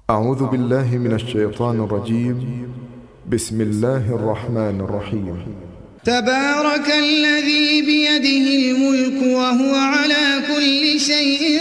أعوذ بالله من الشيطان الرجيم. بسم الله الرحمن الرحيم. تبارك الذي بيده الملك وهو على كل شيء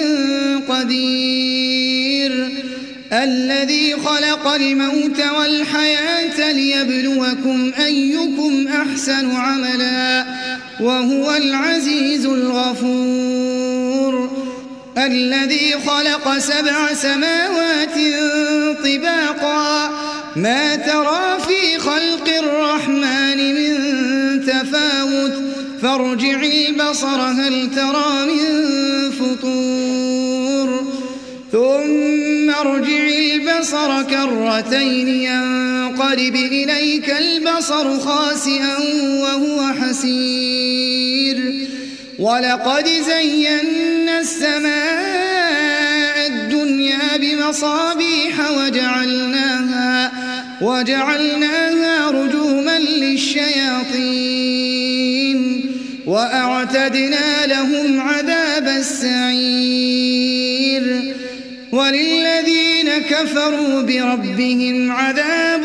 قدير، الذي خلق الموت والحياة ليبلوكم أيكم أحسن عملا وهو العزيز الغفور، الذي خلق 7 سماوات طباقا ما ترى في خلق الرحمن من تفاوت فارجع البصر هل ترى من فطور ثم ارجع البصر كرتين ينقلب إليك البصر خاسئا وهو حسير، ولقد زينا السماء الدنيا بمصابيح وجعلناها رجوما للشياطين وأعتدنا لهم عذاب السعير، وللذين كفروا بربهم عذاب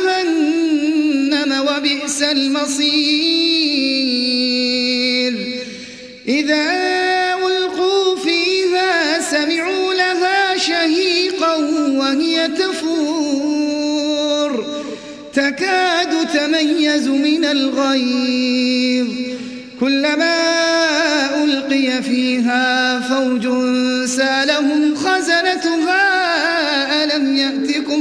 جهنم وبئس المصير. إذا ألقوا فيها سمعوا لها شهيقا وهي تفور تكاد تميز من الغيظ، كلما ألقي فيها فوج سألهم خزنتها ألم يأتكم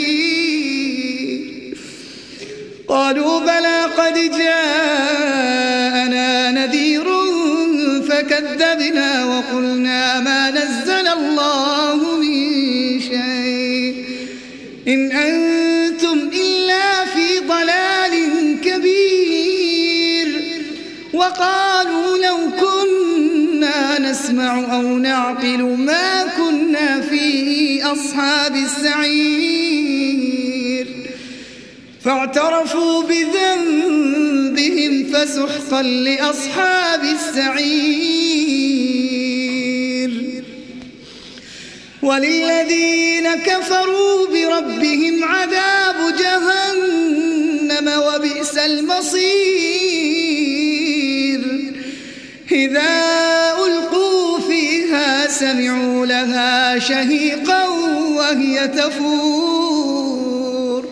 نذير، قالوا بلى قد جاءنا نذير فكذبنا وقلنا ما نزل الله من شيء إن أنتم إلا في ضلال كبير، وقالوا لو كنا نسمع أو نعقل ما كنا في أصحاب السعير، فاعترفوا بذنبهم فسحقا لأصحاب السعير. وللذين كفروا بربهم عذاب جهنم وبئس المصير. إذا ألقوا فيها سمعوا لها شهيقا وهي تفور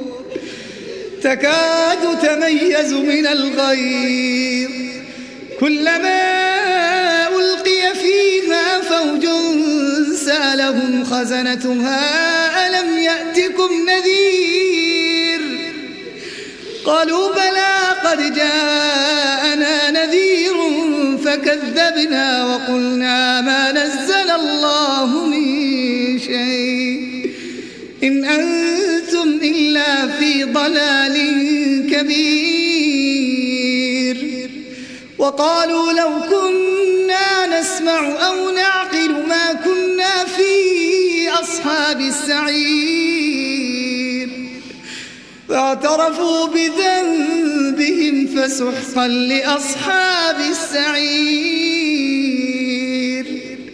تكاد تميز من الغيظ، كلما ألقي فيها فوج سألهم خزنتها ألم يأتكم نذير، قالوا بلى قد جاءنا نذير فكذبنا وقلنا ما نزل الله من شيء إن أنتم إلا في ضلال كبير، وقالوا لو كنا نسمع أو نعقل ما كنا في أصحاب السعير، فاعترفوا بذنبهم فسحقا لأصحاب السعير.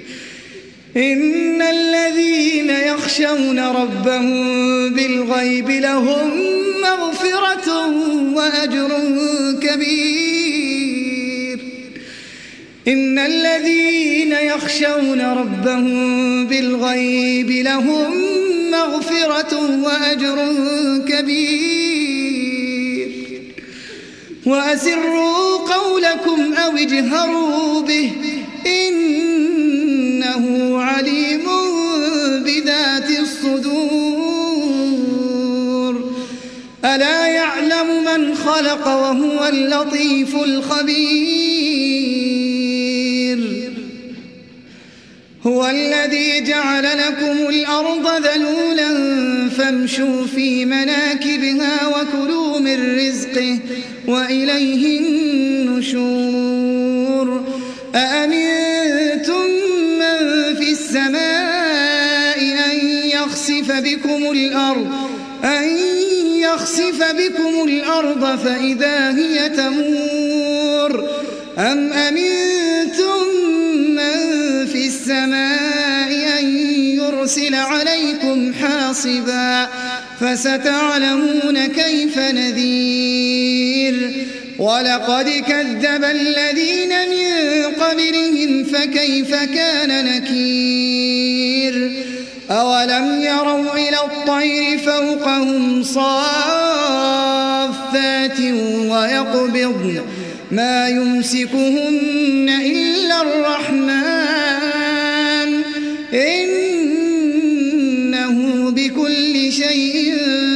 إن الذين يخشون ربهم بالغيب لهم مغفرة وأجر كبير. إن الذين يخشون ربهم بالغيب لهم مغفرة وأجر كبير. وأسروا قولكم أو اجهروا به إنه عليم بذات الصدور. ألا يعلم من خلق وهو اللطيف الخبير. هو الذي جعل لكم الأرض ذلولا فامشوا في مناكبها وكلوا من رزقه وإليه النشور. أأمنتم من في السماء أن يخسف بكم الأرض فإذا هي تمور أم أمنتم من في السماء أن يرسل عليكم حاصبا فستعلمون كيف نذير ولقد كذب الذين من قبلهم فكيف كان نكير أولم يروا إلى الطير فوقهم صافات ويقبضن ما يمسكهن إلا الرحمن إنه بكل شيء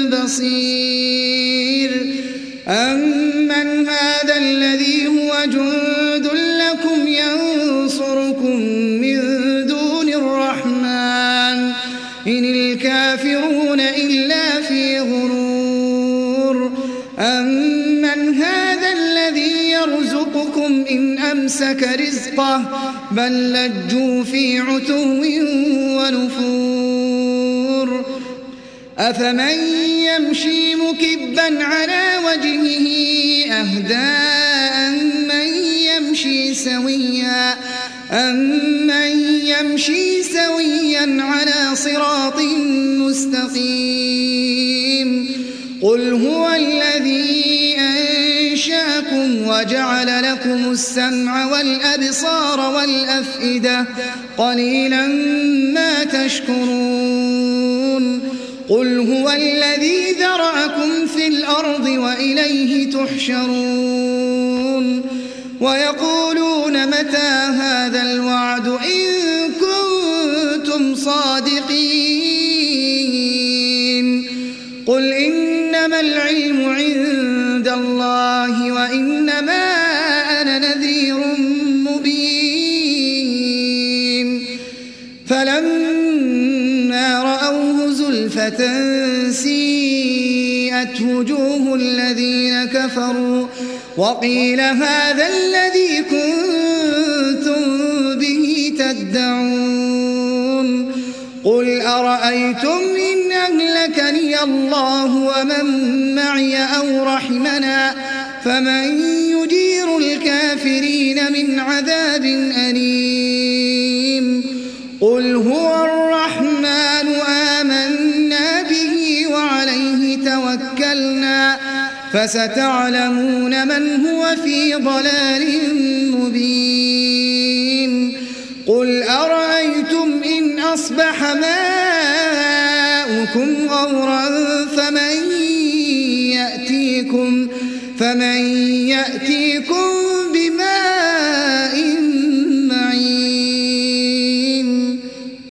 بصير أمن هذا الذي هو جند لكم ينصركم من دون الرحمن إن الكافرون إلا في غرور أمن هذا الذي يرزقكم إن أمسك رزقه بل لجوا في عتو ونفور أفمن يمشي مكبا على وجهه أهدى أمن يمشي سويا على صراط مستقيم قل هو الذي أنشاكم وجعل لكم السمع والأبصار والأفئدة قليلا ما تشكرون قل هو الذي ذرأكم في الأرض وإليه تحشرون ويقولون متى هذا الوعد إن كنتم صادقين قل إنما العلم عند الله وإنما أنا نذير مبين فلما رأوه زلفة سيئت وجوه الذين كفروا وقيل هذا الذي كنتم به تدعون قل أرأيتم إن أهلكني الله ومن معي أو رحمنا فمن يجير الكافرين من عذاب أليم قل هو الرحمن آمنا به وعليه توكلنا فستعلمون من هو في ضلال مبين قل أرأيتم إن أصبح ماؤكم غورا فمن يأتيكم